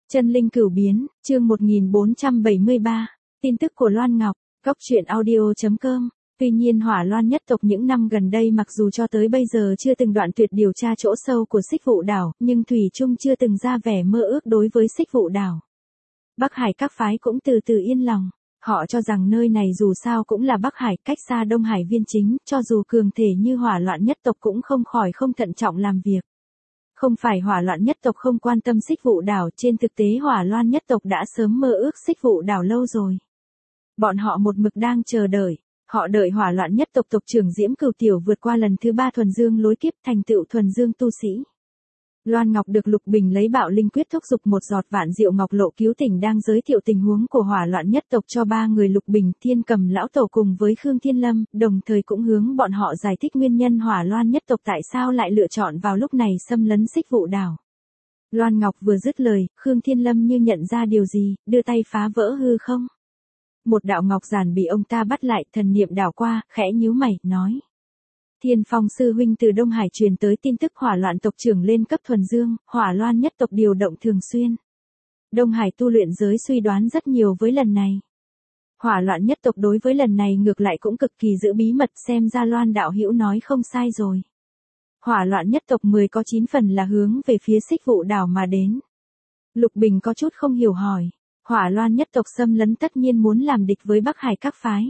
Chân linh cửu biến, chương 1473, tin tức của Loan Ngọc, góc truyện audio.com. Tuy nhiên Hỏa Loan nhất tộc những năm gần đây mặc dù cho tới bây giờ chưa từng đoạn tuyệt điều tra chỗ sâu của Xích Vụ Đảo, nhưng thủy chung chưa từng ra vẻ mơ ước đối với Xích Vụ Đảo. Bắc Hải các phái cũng từ từ yên lòng. Họ cho rằng nơi này dù sao cũng là Bắc Hải, cách xa Đông Hải viên chính, cho dù cường thể như Hỏa Loạn nhất tộc cũng không khỏi không thận trọng làm việc. Không phải Hỏa Loạn nhất tộc không quan tâm Xích Vụ Đảo, trên thực tế Hỏa Loan nhất tộc đã sớm mơ ước Xích Vụ Đảo lâu rồi. Bọn họ một mực đang chờ đợi. Họ đợi Hỏa Loạn nhất tộc tộc trưởng Diễm Cửu Tiểu vượt qua lần thứ 3 thuần dương lối kiếp, thành tựu thuần dương tu sĩ. Loan Ngọc được Lục Bình lấy bạo linh quyết thúc giục một giọt vạn diệu ngọc lộ cứu tỉnh đang giới thiệu tình huống của Hỏa Loạn nhất tộc cho ba người Lục Bình, Thiên Cầm lão tổ cùng với Khương Thiên Lâm, đồng thời cũng hướng bọn họ giải thích nguyên nhân Hỏa Loan nhất tộc tại sao lại lựa chọn vào lúc này xâm lấn Xích Vụ Đảo. Loan Ngọc vừa dứt lời, Khương Thiên Lâm như nhận ra điều gì, đưa tay phá vỡ hư không. Một đạo ngọc giản bị ông ta bắt lại, thần niệm đảo qua, khẽ nhíu mày, nói. Thiên Phong sư huynh từ Đông Hải truyền tới tin tức Hỏa Loạn tộc trưởng lên cấp thuần dương, Hỏa Loan nhất tộc điều động thường xuyên. Đông Hải tu luyện giới suy đoán rất nhiều với lần này. Hỏa Loạn nhất tộc đối với lần này ngược lại cũng cực kỳ giữ bí mật, xem ra Loan đạo hữu nói không sai rồi. Hỏa Loạn nhất tộc 10 có 9 phần là hướng về phía Xích Vụ Đảo mà đến. Lục Bình có chút không hiểu hỏi. Hỏa Loan nhất tộc xâm lấn tất nhiên muốn làm địch với Bắc Hải các phái.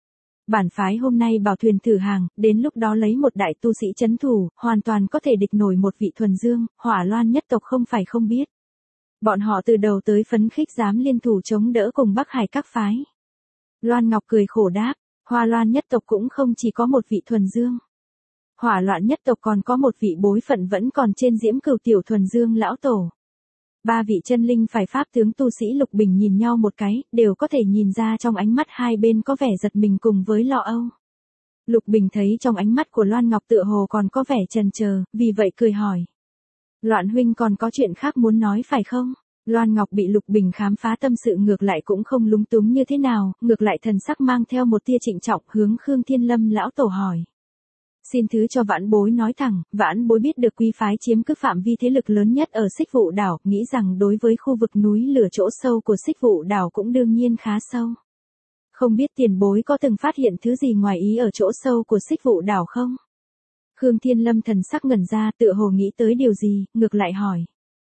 Bản phái hôm nay bảo thuyền thử hàng, đến lúc đó lấy một đại tu sĩ chấn thủ, hoàn toàn có thể địch nổi một vị thuần dương, Hỏa Loan nhất tộc không phải không biết. Bọn họ từ đầu tới phấn khích dám liên thủ chống đỡ cùng Bắc Hải các phái. Loan Ngọc cười khổ đáp, Hỏa Loan nhất tộc cũng không chỉ có một vị thuần dương. Hỏa Loạn nhất tộc còn có một vị bối phận vẫn còn trên Diễm Cửu Tiểu thuần dương lão tổ. Ba vị chân linh phải pháp tướng tu sĩ Lục Bình nhìn nhau một cái, đều có thể nhìn ra trong ánh mắt hai bên có vẻ giật mình cùng với lo âu. Lục Bình thấy trong ánh mắt của Loan Ngọc tựa hồ còn có vẻ chần chờ, vì vậy cười hỏi. Loạn huynh còn có chuyện khác muốn nói phải không? Loan Ngọc bị Lục Bình khám phá tâm sự ngược lại cũng không lúng túng như thế nào, ngược lại thần sắc mang theo một tia trịnh trọng hướng Khương Thiên Lâm lão tổ hỏi. Xin thứ cho vãn bối nói thẳng, vãn bối biết được quý phái chiếm cứ phạm vi thế lực lớn nhất ở Xích Vụ Đảo, nghĩ rằng đối với khu vực núi lửa chỗ sâu của Xích Vụ Đảo cũng đương nhiên khá sâu. Không biết tiền bối có từng phát hiện thứ gì ngoài ý ở chỗ sâu của Xích Vụ Đảo không? Khương Thiên Lâm thần sắc ngẩn ra, tựa hồ nghĩ tới điều gì, ngược lại hỏi.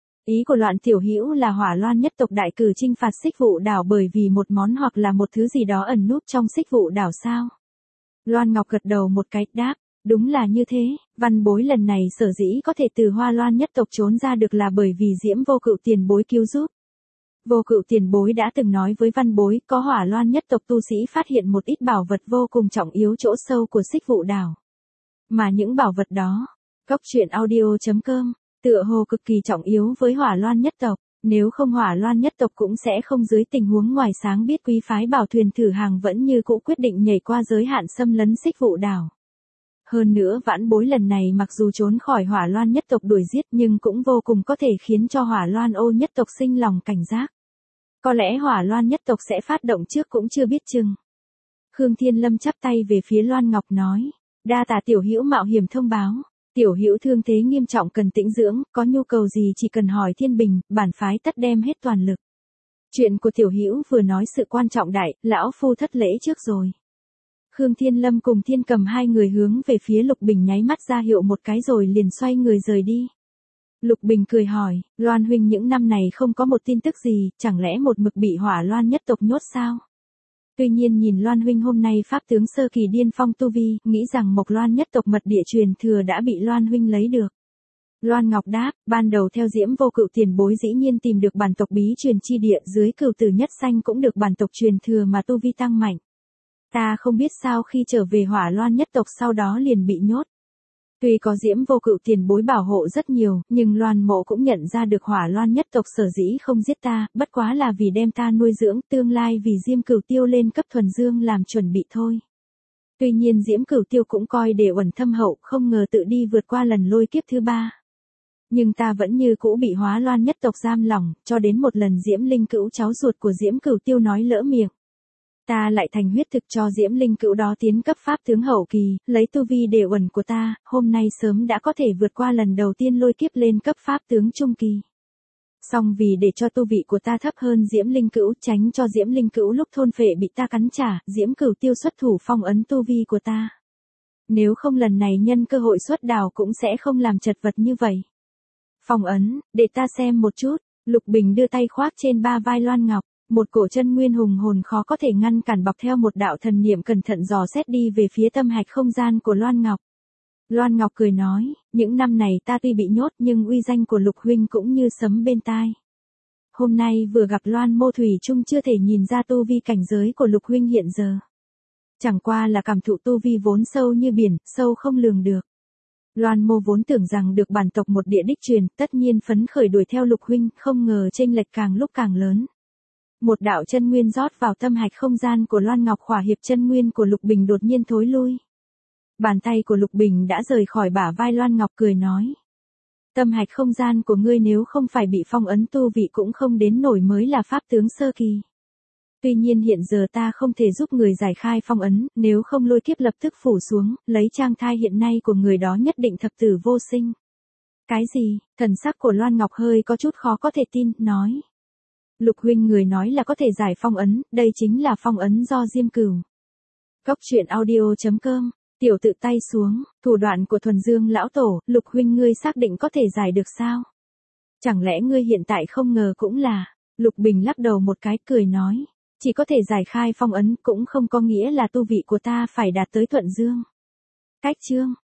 Ý của Loạn tiểu hữu là Hỏa Loan nhất tộc đại cử chinh phạt Xích Vụ Đảo bởi vì một món hoặc là một thứ gì đó ẩn núp trong Xích Vụ Đảo sao? Loan Ngọc gật đầu một cái, đáp. Đúng là như thế, văn bối lần này sở dĩ có thể từ Hoa Loan nhất tộc trốn ra được là bởi vì Diễm Vô Cựu tiền bối cứu giúp. Vô Cựu tiền bối đã từng nói với văn bối, có Hỏa Loan nhất tộc tu sĩ phát hiện một ít bảo vật vô cùng trọng yếu chỗ sâu của Xích Vụ Đảo. Mà những bảo vật đó, góc truyện audio.com, tựa hồ cực kỳ trọng yếu với Hỏa Loan nhất tộc, nếu không Hỏa Loan nhất tộc cũng sẽ không dưới tình huống ngoài sáng biết quý phái bảo thuyền thử hàng vẫn như cũ quyết định nhảy qua giới hạn xâm lấn Xích Vụ Đảo. Hơn nữa vãn bối lần này mặc dù trốn khỏi Hỏa Loan nhất tộc đuổi giết nhưng cũng vô cùng có thể khiến cho Hỏa Loan ô nhất tộc sinh lòng cảnh giác. Có lẽ Hỏa Loan nhất tộc sẽ phát động trước cũng chưa biết chừng. Khương Thiên Lâm chắp tay về phía Loan Ngọc nói, đa tạ tiểu hữu mạo hiểm thông báo, tiểu hữu thương thế nghiêm trọng cần tĩnh dưỡng, có nhu cầu gì chỉ cần hỏi Thiên Bình, bản phái tất đem hết toàn lực. Chuyện của tiểu hữu vừa nói sự quan trọng đại, lão phu thất lễ trước rồi. Khương Thiên Lâm cùng Thiên Cầm hai người hướng về phía Lục Bình nháy mắt ra hiệu một cái rồi liền xoay người rời đi. Lục Bình cười hỏi, Loan huynh những năm này không có một tin tức gì, chẳng lẽ một mực bị Hỏa Loan nhất tộc nhốt sao? Tuy nhiên nhìn Loan huynh hôm nay pháp tướng sơ kỳ điên phong tu vi, nghĩ rằng Mộc Loan nhất tộc mật địa truyền thừa đã bị Loan huynh lấy được. Loan Ngọc đáp, ban đầu theo Diễm Vô Cựu tiền bối dĩ nhiên tìm được bản tộc bí truyền chi địa, dưới Cửu Tử Nhất Xanh cũng được bản tộc truyền thừa mà tu vi tăng mạnh. Ta không biết sao khi trở về Hỏa Loan nhất tộc sau đó liền bị nhốt. Tuy có Diễm Vô Cựu tiền bối bảo hộ rất nhiều, nhưng Loan mộ cũng nhận ra được Hỏa Loan nhất tộc sở dĩ không giết ta, bất quá là vì đem ta nuôi dưỡng, tương lai vì Diễm Cửu Tiêu lên cấp thuần dương làm chuẩn bị thôi. Tuy nhiên Diễm Cửu Tiêu cũng coi để uẩn thâm hậu, không ngờ tự đi vượt qua lần lôi kiếp thứ 3. Nhưng ta vẫn như cũ bị Hỏa Loan nhất tộc giam lỏng, cho đến một lần Diễm Linh Cữu cháu ruột của Diễm Cửu Tiêu nói lỡ miệng. Ta lại thành huyết thực cho Diễm Linh Cữu đó tiến cấp pháp tướng hậu kỳ, lấy tu vi để uẩn của ta, hôm nay sớm đã có thể vượt qua lần đầu tiên lôi kiếp lên cấp pháp tướng trung kỳ. Song vì để cho tu vị của ta thấp hơn Diễm Linh Cữu, tránh cho Diễm Linh Cữu lúc thôn phệ bị ta cắn trả, Diễm Cửu Tiêu xuất thủ phong ấn tu vi của ta. Nếu không lần này nhân cơ hội xuất đào cũng sẽ không làm chật vật như vậy. Phong ấn, để ta xem một chút. Lục Bình đưa tay khoác trên ba vai Loan Ngọc, một cổ chân nguyên hùng hồn khó có thể ngăn cản bọc theo một đạo thần niệm cẩn thận dò xét đi về phía tâm hạch không gian của Loan Ngọc. Loan Ngọc cười nói, những năm này ta tuy bị nhốt nhưng uy danh của Lục huynh cũng như sấm bên tai. Hôm nay vừa gặp Loan Mô Thủy Chung chưa thể nhìn ra tu vi cảnh giới của Lục huynh hiện giờ. Chẳng qua là cảm thụ tu vi vốn sâu như biển, sâu không lường được. Loan Mô vốn tưởng rằng được bản tộc một địa đích truyền, tất nhiên phấn khởi đuổi theo Lục huynh, không ngờ chênh lệch càng lúc càng lớn. Một đạo chân nguyên rót vào tâm hạch không gian của Loan Ngọc, khỏa hiệp chân nguyên của Lục Bình đột nhiên thối lui. Bàn tay của Lục Bình đã rời khỏi bả vai Loan Ngọc, cười nói. Tâm hạch không gian của ngươi nếu không phải bị phong ấn tu vị cũng không đến nổi mới là pháp tướng sơ kỳ. Tuy nhiên hiện giờ ta không thể giúp người giải khai phong ấn, nếu không lôi kiếp lập tức phủ xuống, lấy trang thai hiện nay của người đó nhất định thập tử vô sinh. Cái gì? Thần sắc của Loan Ngọc hơi có chút khó có thể tin, nói. Lục huynh người nói là có thể giải phong ấn, đây chính là phong ấn do Diêm Cửu. Cốc truyện audio.com, tiểu tự tay xuống, thủ đoạn của Thuần Dương lão tổ, Lục huynh ngươi xác định có thể giải được sao? Chẳng lẽ ngươi hiện tại không ngờ cũng là, Lục Bình lắc đầu một cái cười nói. Chỉ có thể giải khai phong ấn cũng không có nghĩa là tu vị của ta phải đạt tới Thuận Dương. Cách chương